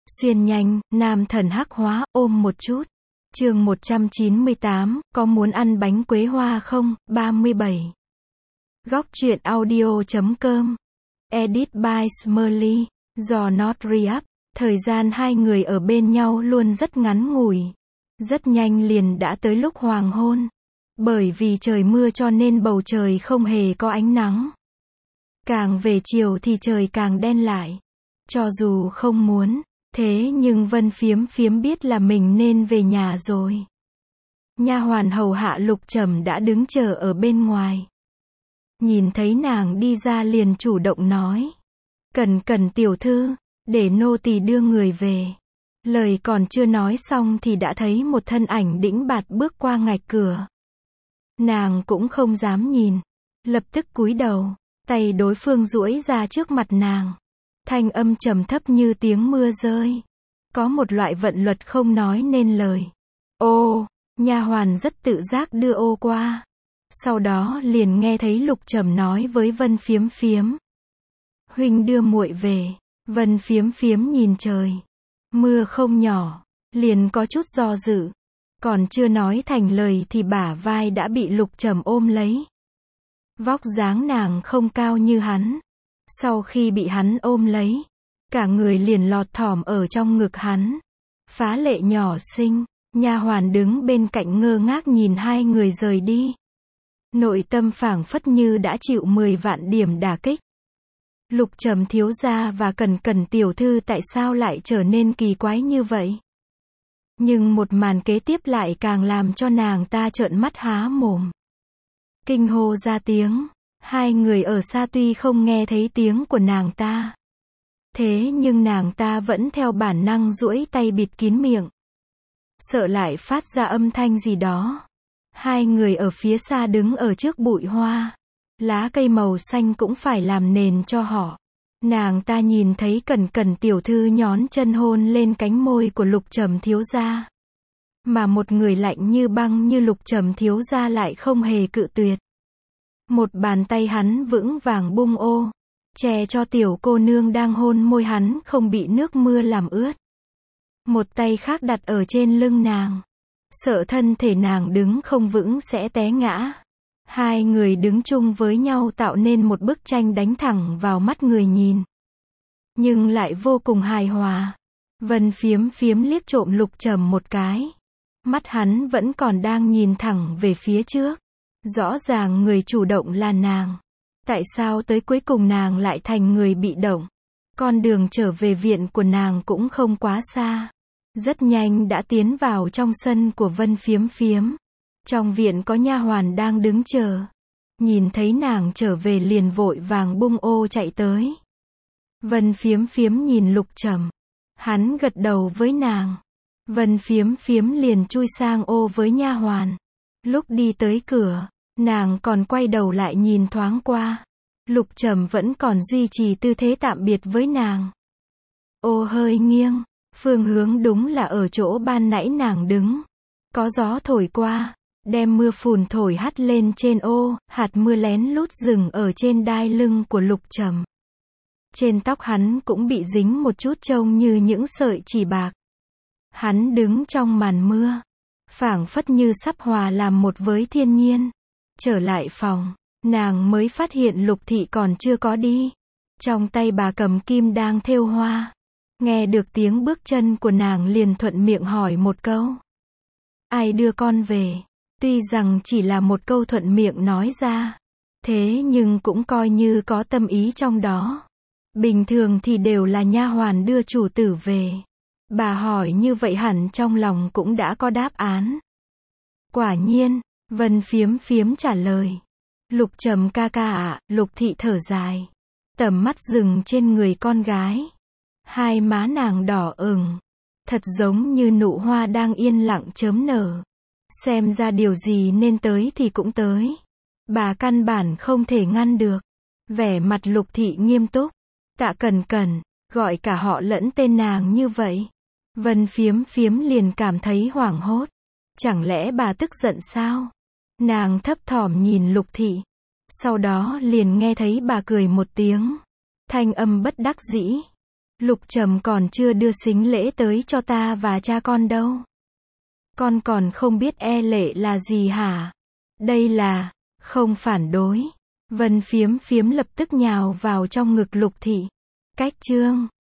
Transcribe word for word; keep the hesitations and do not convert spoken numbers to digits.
Xuyên nhanh, nam thần hắc hóa, ôm một chút. Chương một trăm chín mươi tám, có muốn ăn bánh quế hoa không? ba mươi bảy. Góc truyện audio chấm com. Edit by Smurly. Do Not Re-up. Thời gian hai người ở bên nhau luôn rất ngắn ngủi. Rất nhanh liền đã tới lúc hoàng hôn. Bởi vì trời mưa cho nên bầu trời không hề có ánh nắng. Càng về chiều thì trời càng đen lại. Cho dù không muốn, thế nhưng Vân Phiếm Phiếm biết là mình nên về nhà rồi. Nha hoàn hầu hạ Lục Trầm đã đứng chờ ở bên ngoài. Nhìn thấy nàng đi ra liền chủ động nói. Cần cần tiểu thư, để nô tỳ đưa người về. Lời còn chưa nói xong thì đã thấy một thân ảnh đĩnh bạt bước qua ngạch cửa. Nàng cũng không dám nhìn. Lập tức cúi đầu, tay đối phương duỗi ra trước mặt nàng. Thanh âm trầm thấp như tiếng mưa rơi. Có một loại vận luật không nói nên lời. Ô, nha hoàn rất tự giác đưa ô qua. Sau đó liền nghe thấy Lục Trầm nói với Vân Phiếm Phiếm. Huynh đưa muội về. Vân Phiếm Phiếm nhìn trời. Mưa không nhỏ. Liền có chút do dự. Còn chưa nói thành lời thì bả vai đã bị Lục Trầm ôm lấy. Vóc dáng nàng không cao như hắn. Sau khi bị hắn ôm lấy, cả người liền lọt thỏm ở trong ngực hắn. Phá lệ nhỏ xinh, nha hoàn đứng bên cạnh ngơ ngác nhìn hai người rời đi. Nội tâm phảng phất như đã chịu mười vạn điểm đả kích. Lục Trầm thiếu gia và Cần Cần tiểu thư tại sao lại trở nên kỳ quái như vậy? Nhưng một màn kế tiếp lại càng làm cho nàng ta trợn mắt há mồm. Kinh hô ra tiếng. Hai người ở xa tuy không nghe thấy tiếng của nàng ta. Thế nhưng nàng ta vẫn theo bản năng duỗi tay bịt kín miệng. Sợ lại phát ra âm thanh gì đó. Hai người ở phía xa đứng ở trước bụi hoa. Lá cây màu xanh cũng phải làm nền cho họ. Nàng ta nhìn thấy Cần Cần tiểu thư nhón chân hôn lên cánh môi của Lục Trầm thiếu gia. Mà một người lạnh như băng như Lục Trầm thiếu gia lại không hề cự tuyệt. Một bàn tay hắn vững vàng bung ô, che cho tiểu cô nương đang hôn môi hắn không bị nước mưa làm ướt. Một tay khác đặt ở trên lưng nàng. Sợ thân thể nàng đứng không vững sẽ té ngã. Hai người đứng chung với nhau tạo nên một bức tranh đánh thẳng vào mắt người nhìn. Nhưng lại vô cùng hài hòa. Vân Phiếm Phiếm liếc trộm Lục Trầm một cái. Mắt hắn vẫn còn đang nhìn thẳng về phía trước. Rõ ràng người chủ động là nàng. Tại sao tới cuối cùng nàng lại thành người bị động? Con đường trở về viện của nàng cũng không quá xa. Rất nhanh đã tiến vào trong sân của Vân Phiếm Phiếm. Trong viện có nha hoàn đang đứng chờ. Nhìn thấy nàng trở về liền vội vàng bung ô chạy tới. Vân Phiếm Phiếm nhìn Lục Trầm. Hắn gật đầu với nàng. Vân Phiếm Phiếm liền chui sang ô với nha hoàn. Lúc đi tới cửa, nàng còn quay đầu lại nhìn thoáng qua. Lục Trầm vẫn còn duy trì tư thế tạm biệt với nàng. Ô hơi nghiêng, phương hướng đúng là ở chỗ ban nãy nàng đứng. Có gió thổi qua, đem mưa phùn thổi hắt lên trên ô, hạt mưa lén lút dừng ở trên đai lưng của Lục Trầm. Trên tóc hắn cũng bị dính một chút trông như những sợi chỉ bạc. Hắn đứng trong màn mưa, phảng phất như sắp hòa làm một với thiên nhiên. Trở lại phòng, nàng mới phát hiện Lục thị còn chưa có đi. Trong tay bà cầm kim đang thêu hoa. Nghe được tiếng bước chân của nàng liền thuận miệng hỏi một câu. Ai đưa con về? Tuy rằng chỉ là một câu thuận miệng nói ra. Thế nhưng cũng coi như có tâm ý trong đó. Bình thường thì đều là nha hoàn đưa chủ tử về. Bà hỏi như vậy hẳn trong lòng cũng đã có đáp án. Quả nhiên, Vân Phiếm Phiếm trả lời. Lục Trầm ca ca ạ, Lục thị thở dài. Tầm mắt dừng trên người con gái. Hai má nàng đỏ ửng. Thật giống như nụ hoa đang yên lặng chớm nở. Xem ra điều gì nên tới thì cũng tới. Bà căn bản không thể ngăn được. Vẻ mặt Lục thị nghiêm túc. Tạ Cần Cần, gọi cả họ lẫn tên nàng như vậy. Vân Phiếm Phiếm liền cảm thấy hoảng hốt. Chẳng lẽ bà tức giận sao? Nàng thấp thỏm nhìn Lục thị. Sau đó liền nghe thấy bà cười một tiếng. Thanh âm bất đắc dĩ. Lục Trầm còn chưa đưa sính lễ tới cho ta và cha con đâu. Con còn không biết e lệ là gì hả? Đây là, không phản đối. Vân Phiếm Phiếm lập tức nhào vào trong ngực Lục Thị. Cách chương